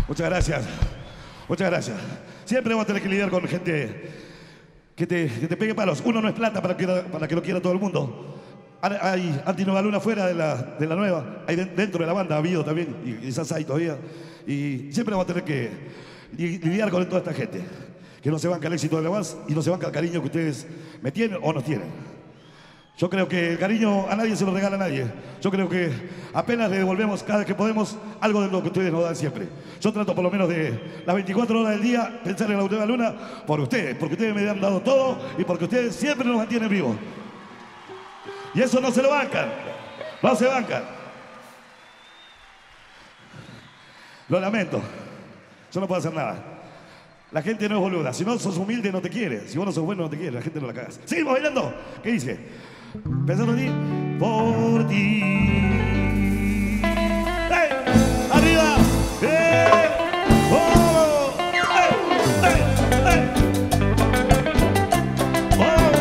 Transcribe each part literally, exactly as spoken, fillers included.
Muchas gracias. Muchas gracias. Siempre vamos a tener que lidiar con gente que te, que te pegue palos. Uno no es plata para que, para que lo quiera todo el mundo. Hay Anti-Nueva Luna fuera de la, de la nueva. Hay dentro de la banda, ha habido también. Y quizás hay todavía. Y siempre vamos a tener que lidiar con toda esta gente. Que no se banca el éxito de la más y no se banca el cariño que ustedes me tienen o nos tienen. Yo creo que el cariño a nadie se lo regala a nadie. Yo creo que apenas le devolvemos cada vez que podemos algo de lo que ustedes nos dan siempre. Yo trato por lo menos de las veinticuatro horas del día pensar en la Nueva Luna por ustedes, porque ustedes me han dado todo y porque ustedes siempre nos mantienen vivos. Y eso no se lo bancan. No se bancan. Lo lamento. Yo no puedo hacer nada. La gente no es boluda. Si no sos humilde, no te quiere. Si vos no sos bueno, no te quiere. La gente no la cagas. Seguimos bailando. ¿Qué dice? Pensando en ti, por ti. ¡Hey! ¡Arriba! ¡Eh! ¡Oh! ¡Eh! ¡Eh! ¡Eh! ¡Oh!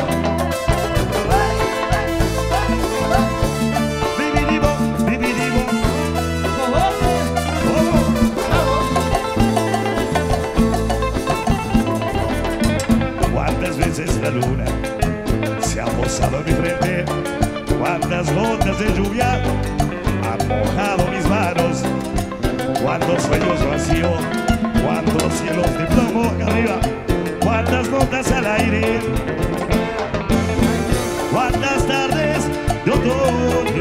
¡Dividivo! ¡Dividivo! ¡Oh! ¿Cuántas veces la luna se ha posado en mi frente? Cuántas gotas de lluvia han mojado mis manos, cuántos sueños vacíos, cuántos cielos de plomo acá arriba, cuántas notas al aire, cuántas tardes de otoño.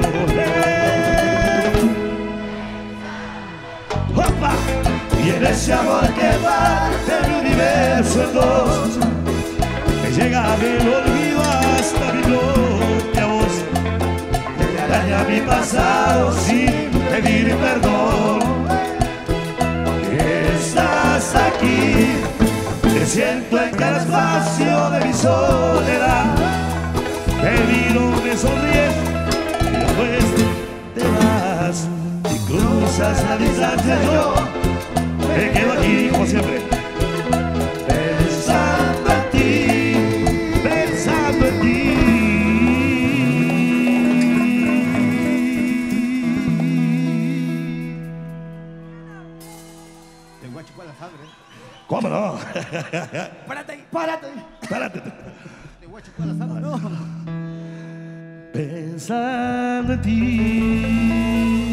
¡Opa! Y en ese amor que va del universo en dos, me llega del olvido hasta mi propia voz, me araña mi pasado sin pedir perdón. Estás aquí, te siento en cada espacio de mi soledad, te miro, me sonríes y después te vas y cruzas la distancia. Yo me quedo aquí como siempre, pensando en ti, pensando en ti. Te voy a chupar la sangre. ¿Cómo no? ¡Párate ahí! ¡Párate! Párate. Te voy a chupar la sangre. No. Pensando en ti.